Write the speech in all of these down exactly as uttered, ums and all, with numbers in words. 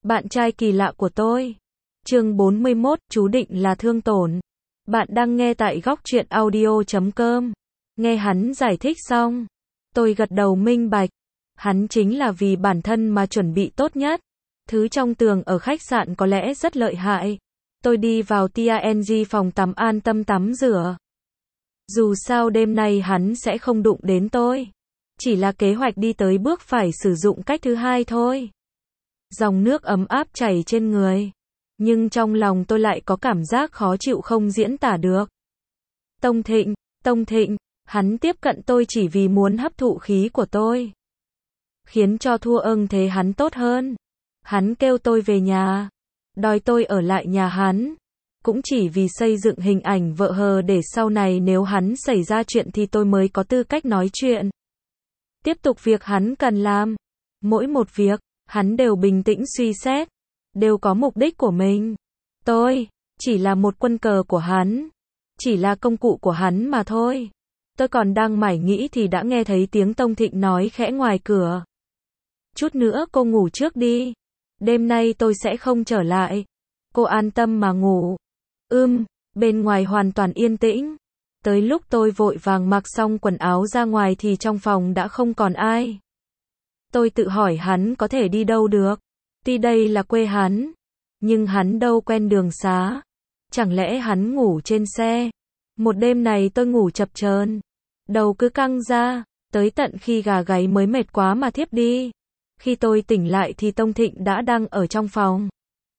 Bạn trai kỳ lạ của tôi. Chương bốn mươi mốt, chú định là thương tổn. Bạn đang nghe tại góc truyện audio chấm com. Nghe hắn giải thích xong, tôi gật đầu minh bạch. Hắn chính là vì bản thân mà chuẩn bị tốt nhất. Thứ trong tường ở khách sạn có lẽ rất lợi hại. Tôi đi vào tang phòng tắm an tâm tắm rửa. Dù sao đêm nay hắn sẽ không đụng đến tôi. Chỉ là kế hoạch đi tới bước phải sử dụng cách thứ hai thôi. Dòng nước ấm áp chảy trên người. Nhưng trong lòng tôi lại có cảm giác khó chịu không diễn tả được. Tông Thịnh, Tông Thịnh, hắn tiếp cận tôi chỉ vì muốn hấp thụ khí của tôi. Khiến cho thua ưng thế hắn tốt hơn. Hắn kêu tôi về nhà. Đòi tôi ở lại nhà hắn. Cũng chỉ vì xây dựng hình ảnh vợ hờ để sau này nếu hắn xảy ra chuyện thì tôi mới có tư cách nói chuyện. Tiếp tục việc hắn cần làm. Mỗi một việc, hắn đều bình tĩnh suy xét. Đều có mục đích của mình. Tôi, chỉ là một quân cờ của hắn. Chỉ là công cụ của hắn mà thôi. Tôi còn đang mải nghĩ thì đã nghe thấy tiếng Tông Thịnh nói khẽ ngoài cửa. Chút nữa cô ngủ trước đi. Đêm nay tôi sẽ không trở lại. Cô an tâm mà ngủ. Ưm, bên ngoài hoàn toàn yên tĩnh. Tới lúc tôi vội vàng mặc xong quần áo ra ngoài thì trong phòng đã không còn ai. Tôi tự hỏi hắn có thể đi đâu được. Tuy đây là quê hắn, nhưng hắn đâu quen đường xá. Chẳng lẽ hắn ngủ trên xe? Một đêm này tôi ngủ chập chờn, đầu cứ căng ra, tới tận khi gà gáy mới mệt quá mà thiếp đi. Khi tôi tỉnh lại thì Tông Thịnh đã đang ở trong phòng.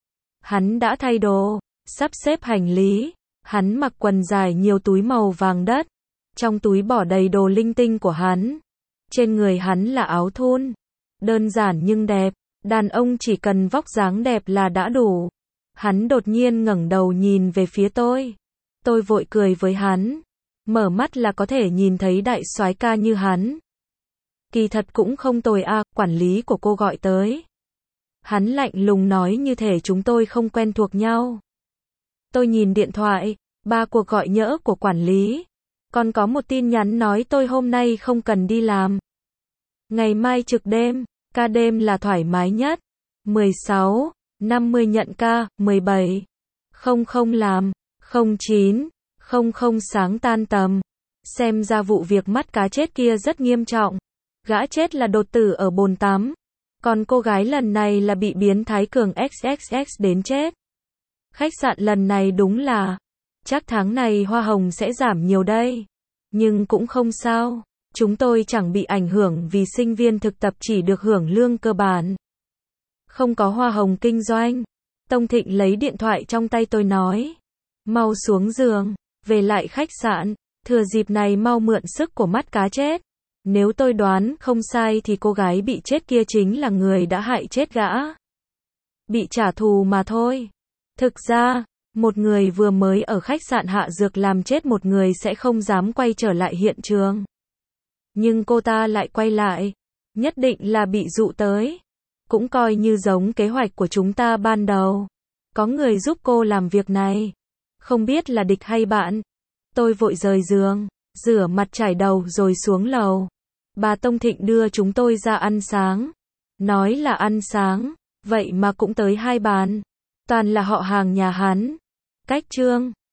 Hắn đã thay đồ, sắp xếp hành lý. Hắn mặc quần dài nhiều túi màu vàng đất. Trong túi bỏ đầy đồ linh tinh của hắn. Trên người hắn là áo thun. Đơn giản nhưng đẹp. Đàn ông chỉ cần vóc dáng đẹp là đã đủ. Hắn đột nhiên ngẩng đầu nhìn về phía tôi. Tôi vội cười với hắn. Mở mắt là có thể nhìn thấy đại soái ca như hắn. Kỳ thật cũng không tồi à, quản lý của cô gọi tới. Hắn lạnh lùng nói như thể chúng tôi không quen thuộc nhau. Tôi nhìn điện thoại, ba cuộc gọi nhỡ của quản lý. Còn có một tin nhắn nói tôi hôm nay không cần đi làm. Ngày mai trực đêm, ca đêm là thoải mái nhất. mười sáu, năm mươi nhận ca, mười bảy, không không làm, không chín, không không sáng tan tầm. Xem ra vụ việc mắt cá chết kia rất nghiêm trọng. Gã chết là đột tử ở bồn tắm. Còn cô gái lần này là bị biến thái cường ích ích ích đến chết. Khách sạn lần này đúng là, chắc tháng này hoa hồng sẽ giảm nhiều đây. Nhưng cũng không sao, chúng tôi chẳng bị ảnh hưởng vì sinh viên thực tập chỉ được hưởng lương cơ bản. Không có hoa hồng kinh doanh. Tông Thịnh lấy điện thoại trong tay tôi nói. Mau xuống giường, về lại khách sạn, thừa dịp này mau mượn sức của mắt cá chết. Nếu tôi đoán không sai thì cô gái bị chết kia chính là người đã hại chết gã. Bị trả thù mà thôi. Thực ra, một người vừa mới ở khách sạn hạ dược làm chết một người sẽ không dám quay trở lại hiện trường. Nhưng cô ta lại quay lại. Nhất định là bị dụ tới. Cũng coi như giống kế hoạch của chúng ta ban đầu. Có người giúp cô làm việc này. Không biết là địch hay bạn. Tôi vội rời giường, rửa mặt trải đầu rồi xuống lầu. Bà Tông Thịnh đưa chúng tôi ra ăn sáng. Nói là ăn sáng, vậy mà cũng tới hai bàn. Toàn là họ hàng nhà hắn. Cách Trương,